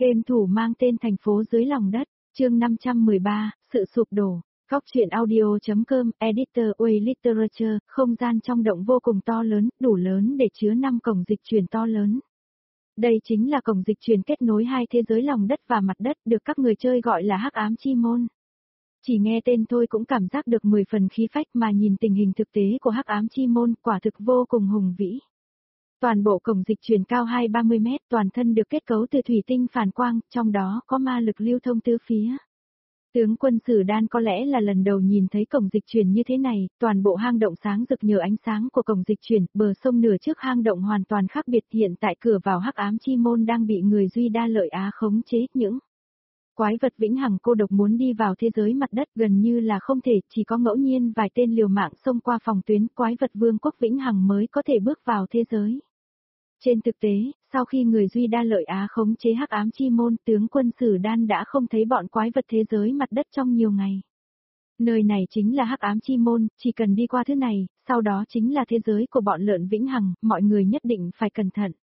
Game thủ mang tên Thành phố dưới lòng đất, chương 513, sự sụp đổ. Góc truyện audio.com, editor Way Literature, không gian trong động vô cùng to lớn, đủ lớn để chứa 5 cổng dịch chuyển to lớn. Đây chính là cổng dịch chuyển kết nối hai thế giới lòng đất và mặt đất, được các người chơi gọi là Hắc Ám Chi Môn. Chỉ nghe tên thôi cũng cảm giác được 10 phần khí phách, mà nhìn tình hình thực tế của Hắc Ám Chi Môn quả thực vô cùng hùng vĩ. Toàn bộ cổng dịch chuyển cao 2-30 mét, toàn thân được kết cấu từ thủy tinh phản quang, trong đó có ma lực lưu thông tứ phía. Tướng quân Sử Đan có lẽ là lần đầu nhìn thấy cổng dịch chuyển như thế này, toàn bộ hang động sáng rực nhờ ánh sáng của cổng dịch chuyển, bờ sông nửa trước hang động hoàn toàn khác biệt, hiện tại cửa vào Hắc Ám Chi Môn đang bị người Duy Đa Lợi Á khống chế, những quái vật vĩnh hằng cô độc muốn đi vào thế giới mặt đất gần như là không thể, chỉ có ngẫu nhiên vài tên liều mạng xông qua phòng tuyến quái vật vương quốc vĩnh hằng mới có thể bước vào thế giới. Trên thực tế, sau khi người Duy Đa Lợi Á khống chế Hắc Ám Chi Môn, tướng quân Sử Đan đã không thấy bọn quái vật thế giới mặt đất trong nhiều ngày. Nơi này chính là Hắc Ám Chi Môn, chỉ cần đi qua thứ này, sau đó chính là thế giới của bọn lợn vĩnh hằng, mọi người nhất định phải cẩn thận.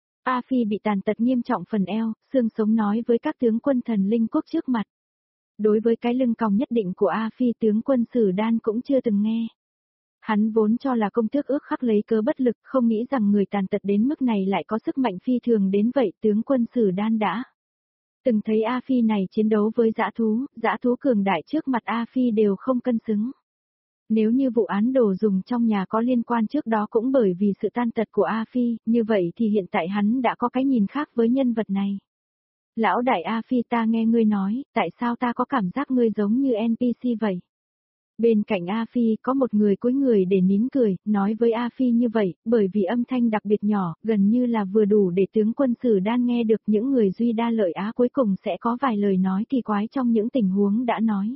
A Phi bị tàn tật nghiêm trọng phần eo, xương sống nói với các tướng quân thần linh quốc trước mặt. Đối với cái lưng còng nhất định của A Phi, tướng quân Sử Đan cũng chưa từng nghe. Hắn vốn cho là công tước ước khắc lấy cớ bất lực, không nghĩ rằng người tàn tật đến mức này lại có sức mạnh phi thường đến vậy. Tướng quân Sử Đan đã từng thấy A Phi này chiến đấu với dã thú cường đại trước mặt A Phi đều không cân xứng. Nếu như vụ án đồ dùng trong nhà có liên quan trước đó cũng bởi vì sự tàn tật của A Phi, như vậy thì hiện tại hắn đã có cái nhìn khác với nhân vật này. Lão đại A Phi, ta nghe ngươi nói, tại sao ta có cảm giác ngươi giống như NPC vậy? Bên cạnh A Phi có một người cúi người để nín cười, nói với A Phi như vậy, bởi vì âm thanh đặc biệt nhỏ, gần như là vừa đủ để tướng quân Sử Đan nghe được. Những người Duy Đa Lợi Á cuối cùng sẽ có vài lời nói kỳ quái trong những tình huống đã nói.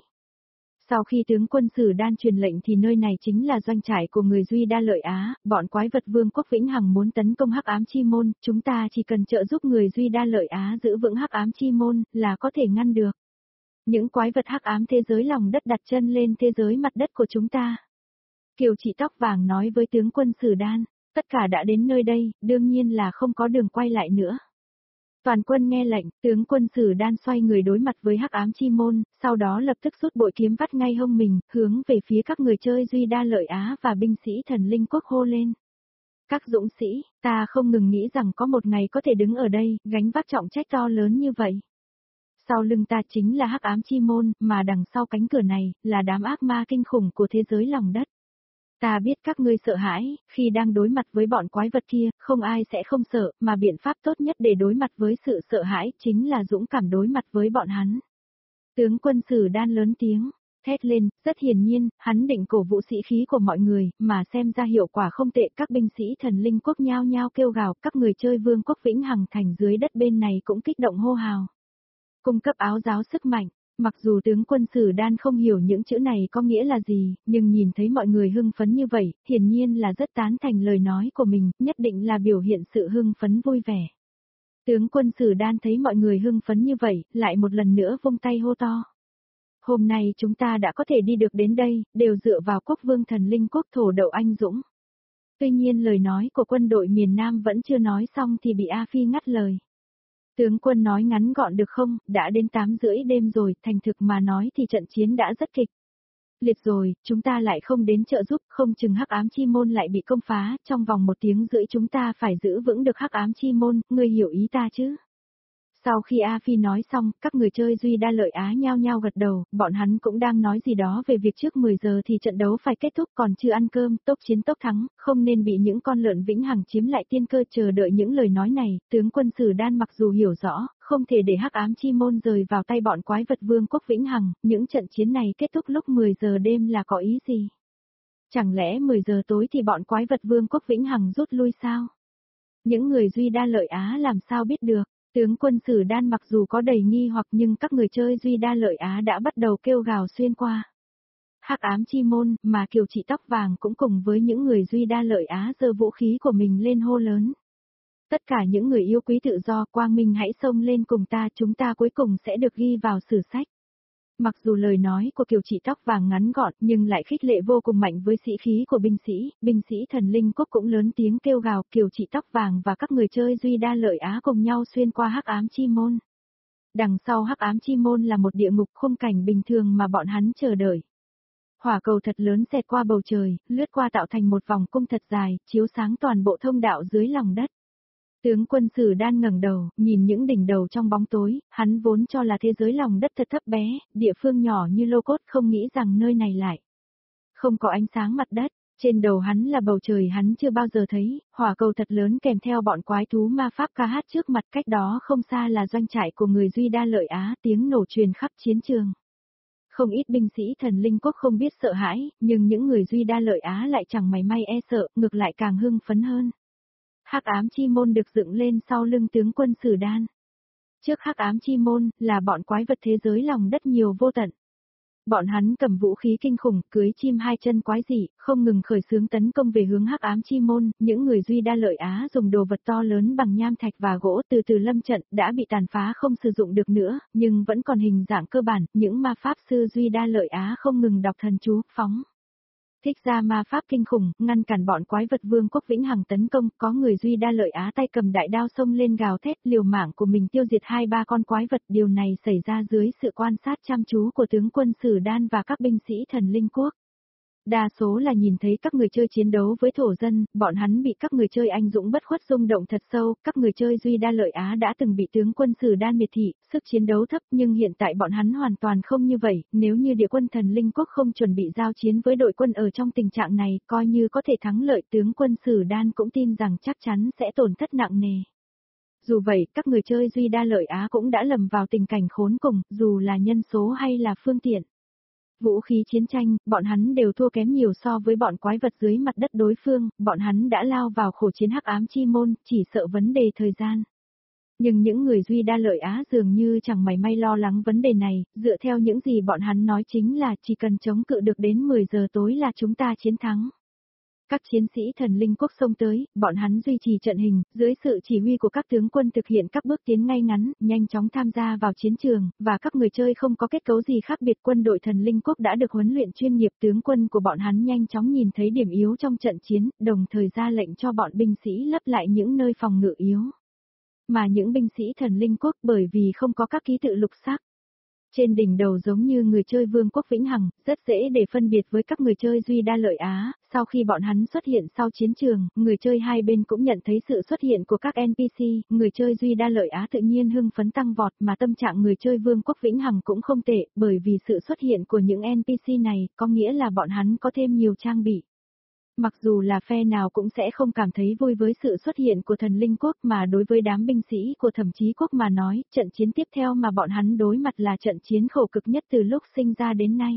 Sau khi tướng quân Sử Đan truyền lệnh thì nơi này chính là doanh trại của người Duy Đa Lợi Á, bọn quái vật vương quốc vĩnh hằng muốn tấn công Hắc Ám Chi Môn, chúng ta chỉ cần trợ giúp người Duy Đa Lợi Á giữ vững Hắc Ám Chi Môn là có thể ngăn được những quái vật hắc ám thế giới lòng đất đặt chân lên thế giới mặt đất của chúng ta. Kiều Chị tóc vàng nói với tướng quân Sử Đan, tất cả đã đến nơi đây, đương nhiên là không có đường quay lại nữa. Toàn quân nghe lệnh, tướng quân Sử Đan xoay người đối mặt với Hắc Ám Chi Môn, sau đó lập tức rút bội kiếm vắt ngay hông mình, hướng về phía các người chơi Duy Đa Lợi Á và binh sĩ thần linh quốc hô lên. Các dũng sĩ, ta không ngừng nghĩ rằng có một ngày có thể đứng ở đây, gánh vác trọng trách to lớn như vậy. Sau lưng ta chính là Hắc Ám Chi Môn, mà đằng sau cánh cửa này, là đám ác ma kinh khủng của thế giới lòng đất. Ta biết các ngươi sợ hãi, khi đang đối mặt với bọn quái vật kia, không ai sẽ không sợ, mà biện pháp tốt nhất để đối mặt với sự sợ hãi, chính là dũng cảm đối mặt với bọn hắn. Tướng quân Sử Đan lớn tiếng, thét lên, rất hiển nhiên, hắn định cổ vũ sĩ khí của mọi người, mà xem ra hiệu quả không tệ. Các binh sĩ thần linh quốc nhao nhao kêu gào, các người chơi vương quốc vĩnh hằng thành dưới đất bên này cũng kích động hô hào. Cung cấp áo giáo sức mạnh. Mặc dù tướng quân Sử Đan không hiểu những chữ này có nghĩa là gì, nhưng nhìn thấy mọi người hưng phấn như vậy, hiển nhiên là rất tán thành lời nói của mình, nhất định là biểu hiện sự hưng phấn vui vẻ. Tướng quân Sử Đan thấy mọi người hưng phấn như vậy, lại một lần nữa vung tay hô to. Hôm nay chúng ta đã có thể đi được đến đây, đều dựa vào quốc vương thần linh quốc thổ đậu anh dũng. Tuy nhiên lời nói của quân đội miền Nam vẫn chưa nói xong thì bị A Phi ngắt lời. Tướng quân nói ngắn gọn được không, đã đến 8:30 đêm rồi, thành thực mà nói thì trận chiến đã rất kịch liệt rồi, chúng ta lại không đến trợ giúp, không chừng Hắc Ám Chi Môn lại bị công phá, trong vòng 1 tiếng rưỡi chúng ta phải giữ vững được Hắc Ám Chi Môn, ngươi hiểu ý ta chứ? Sau khi A Phi nói xong, các người chơi Duy Đa Lợi Á nhao nhao gật đầu, bọn hắn cũng đang nói gì đó về việc trước 10 giờ thì trận đấu phải kết thúc, còn chưa ăn cơm, tốc chiến tốc thắng, không nên bị những con lợn vĩnh hằng chiếm lại tiên cơ. Chờ đợi những lời nói này, tướng quân Sử Đan mặc dù hiểu rõ, không thể để Hắc Ám Chi Môn rời vào tay bọn quái vật vương quốc vĩnh hằng, những trận chiến này kết thúc lúc 10 giờ đêm là có ý gì? Chẳng lẽ 10 giờ tối thì bọn quái vật vương quốc vĩnh hằng rút lui sao? Những người Duy Đa Lợi Á làm sao biết được? Tướng quân Sử Đan mặc dù có đầy nghi hoặc nhưng các người chơi Duy Đa Lợi Á đã bắt đầu kêu gào xuyên qua Hắc Ám Chi Môn, mà Kiều Chị tóc vàng cũng cùng với những người Duy Đa Lợi Á giơ vũ khí của mình lên hô lớn. Tất cả những người yêu quý tự do, quang minh hãy xông lên cùng ta, chúng ta cuối cùng sẽ được ghi vào sử sách. Mặc dù lời nói của Kiều Chị tóc vàng ngắn gọn nhưng lại khích lệ vô cùng mạnh với sĩ khí của binh sĩ thần linh quốc cũng lớn tiếng kêu gào. Kiều Chị tóc vàng và các người chơi Duy Đa Lợi Á cùng nhau xuyên qua Hắc Ám Chi Môn. Đằng sau hắc ám chi môn là một địa ngục khung cảnh bình thường mà bọn hắn chờ đợi. Hỏa cầu thật lớn xẹt qua bầu trời, lướt qua tạo thành một vòng cung thật dài, chiếu sáng toàn bộ thông đạo dưới lòng đất. Tướng quân Sử Đan ngẩng đầu, nhìn những đỉnh đầu trong bóng tối, hắn vốn cho là thế giới lòng đất thật thấp bé, địa phương nhỏ như lô cốt, không nghĩ rằng nơi này lại không có ánh sáng mặt đất. Trên đầu hắn là bầu trời hắn chưa bao giờ thấy, hỏa cầu thật lớn kèm theo bọn quái thú ma pháp ca hát trước mặt, cách đó không xa là doanh trại của người Duy Đa Lợi Á, tiếng nổ truyền khắp chiến trường. Không ít binh sĩ thần linh quốc không biết sợ hãi, nhưng những người Duy Đa Lợi Á lại chẳng mảy may e sợ, ngược lại càng hưng phấn hơn. Hắc ám chi môn được dựng lên sau lưng tướng quân Sử Đan. Trước hắc ám chi môn là bọn quái vật thế giới lòng đất nhiều vô tận. Bọn hắn cầm vũ khí kinh khủng, cưới chim hai chân quái dị, không ngừng khởi xướng tấn công về hướng hắc ám chi môn, những người Duy Đa Lợi Á dùng đồ vật to lớn bằng nham thạch và gỗ từ từ lâm trận, đã bị tàn phá không sử dụng được nữa, nhưng vẫn còn hình dạng cơ bản, những ma pháp sư Duy Đa Lợi Á không ngừng đọc thần chú, phóng thích ra ma pháp kinh khủng, ngăn cản bọn quái vật vương quốc vĩnh hằng tấn công, có người Duy Đa Lợi Á tay cầm đại đao xông lên gào thét liều mạng của mình tiêu diệt 2-3 con quái vật, điều này xảy ra dưới sự quan sát chăm chú của tướng quân Sử Đan và các binh sĩ thần linh quốc. Đa số là nhìn thấy các người chơi chiến đấu với thổ dân, bọn hắn bị các người chơi anh dũng bất khuất rung động thật sâu, các người chơi Duy Đa Lợi Á đã từng bị tướng quân Sử Đan miệt thị, sức chiến đấu thấp nhưng hiện tại bọn hắn hoàn toàn không như vậy, nếu như địa quân thần linh quốc không chuẩn bị giao chiến với đội quân ở trong tình trạng này, coi như có thể thắng lợi tướng quân Sử Đan cũng tin rằng chắc chắn sẽ tổn thất nặng nề. Dù vậy, các người chơi Duy Đa Lợi Á cũng đã lầm vào tình cảnh khốn cùng, dù là nhân số hay là phương tiện. Vũ khí chiến tranh, bọn hắn đều thua kém nhiều so với bọn quái vật dưới mặt đất đối phương, bọn hắn đã lao vào khổ chiến hắc ám chi môn, chỉ sợ vấn đề thời gian. Nhưng những người Duy Đa Lợi Á dường như chẳng mảy may lo lắng vấn đề này, dựa theo những gì bọn hắn nói chính là chỉ cần chống cự được đến 10 giờ tối là chúng ta chiến thắng. Các chiến sĩ thần linh quốc xông tới, bọn hắn duy trì trận hình, dưới sự chỉ huy của các tướng quân thực hiện các bước tiến ngay ngắn, nhanh chóng tham gia vào chiến trường, và các người chơi không có kết cấu gì khác biệt. Quân đội thần linh quốc đã được huấn luyện chuyên nghiệp, tướng quân của bọn hắn nhanh chóng nhìn thấy điểm yếu trong trận chiến, đồng thời ra lệnh cho bọn binh sĩ lấp lại những nơi phòng ngự yếu. Mà những binh sĩ thần linh quốc bởi vì không có các ký tự lục sắc trên đỉnh đầu giống như người chơi vương quốc vĩnh hằng, rất dễ để phân biệt với các người chơi Duy Đa Lợi Á. Sau khi bọn hắn xuất hiện sau chiến trường, người chơi hai bên cũng nhận thấy sự xuất hiện của các NPC, người chơi Duy Đa Lợi Á tự nhiên hưng phấn tăng vọt, mà tâm trạng người chơi vương quốc vĩnh hằng cũng không tệ, bởi vì sự xuất hiện của những NPC này, có nghĩa là bọn hắn có thêm nhiều trang bị. Mặc dù là phe nào cũng sẽ không cảm thấy vui với sự xuất hiện của thần linh quốc, mà đối với đám binh sĩ của Thẩm Chí Quốc mà nói, trận chiến tiếp theo mà bọn hắn đối mặt là trận chiến khổ cực nhất từ lúc sinh ra đến nay.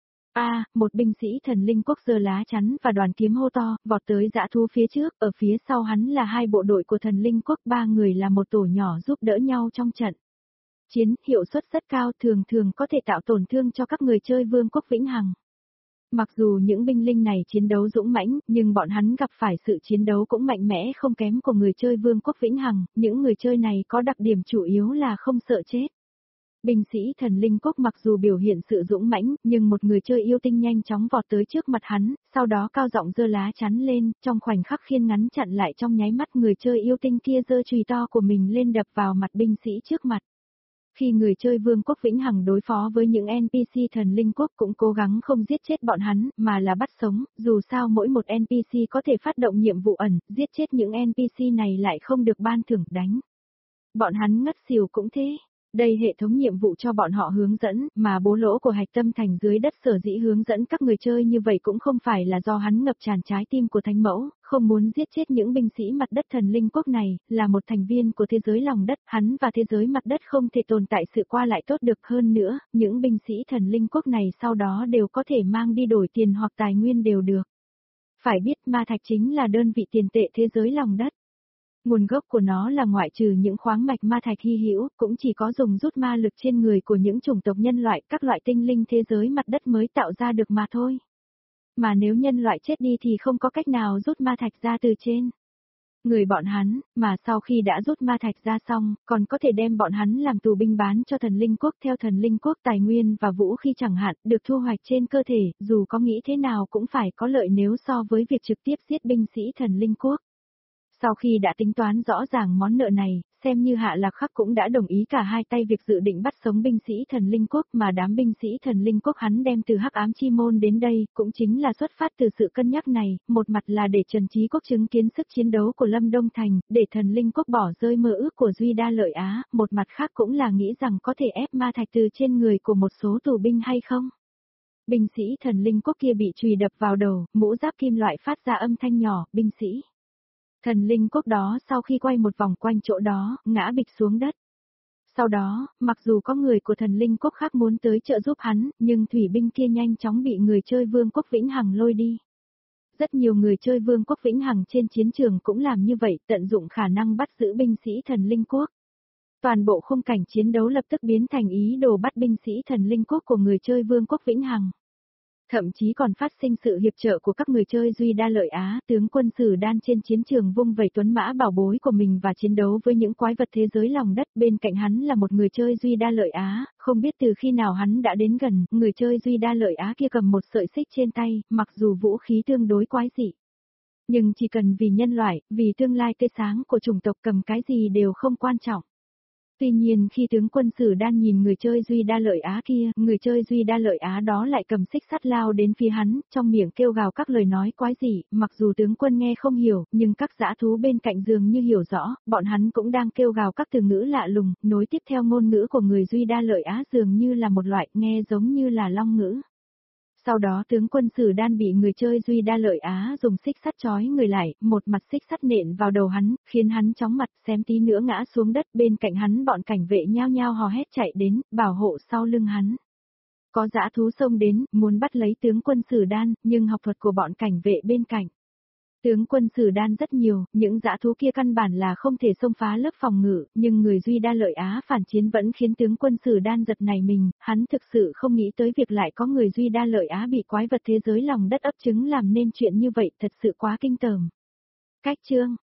Một binh sĩ thần linh quốc giơ lá chắn và đoàn kiếm hô to, vọt tới dã thú phía trước, ở phía sau hắn là hai bộ đội của thần linh quốc, 3 người là một tổ nhỏ giúp đỡ nhau trong trận chiến, hiệu suất rất cao, thường thường có thể tạo tổn thương cho các người chơi vương quốc vĩnh hằng. Mặc dù những binh linh này chiến đấu dũng mãnh, nhưng bọn hắn gặp phải sự chiến đấu cũng mạnh mẽ không kém của người chơi vương quốc vĩnh hằng, những người chơi này có đặc điểm chủ yếu là không sợ chết. Binh sĩ thần linh quốc mặc dù biểu hiện sự dũng mãnh, nhưng một người chơi yêu tinh nhanh chóng vọt tới trước mặt hắn, sau đó cao giọng giơ lá chắn lên, trong khoảnh khắc khiên ngắn chặn lại, trong nháy mắt người chơi yêu tinh kia giơ chùy to của mình lên đập vào mặt binh sĩ trước mặt. Khi người chơi vương quốc vĩnh hằng đối phó với những NPC thần linh quốc cũng cố gắng không giết chết bọn hắn, mà là bắt sống, dù sao mỗi một NPC có thể phát động nhiệm vụ ẩn, giết chết những NPC này lại không được ban thưởng đánh. Bọn hắn ngất xỉu cũng thế. Đây hệ thống nhiệm vụ cho bọn họ hướng dẫn, mà bố lỗ của hạch tâm thành dưới đất sở dĩ hướng dẫn các người chơi như vậy cũng không phải là do hắn ngập tràn trái tim của thánh mẫu, không muốn giết chết những binh sĩ mặt đất thần linh quốc này, là một thành viên của thế giới lòng đất, hắn và thế giới mặt đất không thể tồn tại sự qua lại tốt được. Hơn nữa, những binh sĩ thần linh quốc này sau đó đều có thể mang đi đổi tiền hoặc tài nguyên đều được. Phải biết ma thạch chính là đơn vị tiền tệ thế giới lòng đất. Nguồn gốc của nó là ngoại trừ những khoáng mạch ma thạch hy hữu, cũng chỉ có dùng rút ma lực trên người của những chủng tộc nhân loại, các loại tinh linh thế giới mặt đất mới tạo ra được mà thôi. Mà nếu nhân loại chết đi thì không có cách nào rút ma thạch ra từ trên người bọn hắn, mà sau khi đã rút ma thạch ra xong, còn có thể đem bọn hắn làm tù binh bán cho thần linh quốc. Theo thần linh quốc, tài nguyên và vũ khí chẳng hạn, được thu hoạch trên cơ thể, dù có nghĩ thế nào cũng phải có lợi nếu so với việc trực tiếp giết binh sĩ thần linh quốc. Sau khi đã tính toán rõ ràng món nợ này, xem như Hạ Lạc Khắc cũng đã đồng ý cả hai tay việc dự định bắt sống binh sĩ thần linh quốc, mà đám binh sĩ thần linh quốc hắn đem từ Hắc Ám Chi Môn đến đây, cũng chính là xuất phát từ sự cân nhắc này, một mặt là để Trần Chí Quốc chứng kiến sức chiến đấu của Lâm Đông Thành, để thần linh quốc bỏ rơi mơ ước của Duy Đa Lợi Á, một mặt khác cũng là nghĩ rằng có thể ép ma thạch từ trên người của một số tù binh hay không. Binh sĩ thần linh quốc kia bị chùy đập vào đầu, mũ giáp kim loại phát ra âm thanh nhỏ, binh sĩ thần linh quốc đó sau khi quay một vòng quanh chỗ đó, ngã bịch xuống đất. Sau đó, mặc dù có người của thần linh quốc khác muốn tới trợ giúp hắn, nhưng thủy binh kia nhanh chóng bị người chơi Vương quốc Vĩnh Hằng lôi đi. Rất nhiều người chơi Vương quốc Vĩnh Hằng trên chiến trường cũng làm như vậy, tận dụng khả năng bắt giữ binh sĩ thần linh quốc. Toàn bộ khung cảnh chiến đấu lập tức biến thành ý đồ bắt binh sĩ thần linh quốc của người chơi Vương quốc Vĩnh Hằng. Thậm chí còn phát sinh sự hiệp trợ của các người chơi Duy Đa Lợi Á, tướng quân Sử Đan trên chiến trường vung vẩy tuấn mã bảo bối của mình và chiến đấu với những quái vật thế giới lòng đất, bên cạnh hắn là một người chơi Duy Đa Lợi Á, không biết từ khi nào hắn đã đến gần, người chơi Duy Đa Lợi Á kia cầm một sợi xích trên tay, mặc dù vũ khí tương đối quái dị. Nhưng chỉ cần vì nhân loại, vì tương lai tươi sáng của chủng tộc cầm cái gì đều không quan trọng. Tuy nhiên khi tướng quân Sử Đan nhìn người chơi Duy Đa Lợi Á kia, người chơi Duy Đa Lợi Á đó lại cầm xích sắt lao đến phía hắn, trong miệng kêu gào các lời nói quái dị, mặc dù tướng quân nghe không hiểu, nhưng các dã thú bên cạnh dường như hiểu rõ, bọn hắn cũng đang kêu gào các từ ngữ lạ lùng, nối tiếp theo ngôn ngữ của người Duy Đa Lợi Á dường như là một loại nghe giống như là long ngữ. Sau đó tướng quân Sử Đan bị người chơi Duy Đa Lợi Á dùng xích sắt trói người lại, một mặt xích sắt nện vào đầu hắn, khiến hắn chóng mặt xém tí nữa ngã xuống đất, bên cạnh hắn bọn cảnh vệ nhao nhao hò hét chạy đến, bảo hộ sau lưng hắn. Có dã thú xông đến, muốn bắt lấy tướng quân Sử Đan, nhưng học thuật của bọn cảnh vệ bên cạnh. Tướng quân Sử Đan rất nhiều, những dã thú kia căn bản là không thể xông phá lớp phòng ngự, nhưng người Duy Đa Lợi Á phản chiến vẫn khiến tướng quân Sử Đan giật nảy mình, hắn thực sự không nghĩ tới việc lại có người Duy Đa Lợi Á bị quái vật thế giới lòng đất ấp trứng làm nên chuyện như vậy, thật sự quá kinh tởm. Cách chương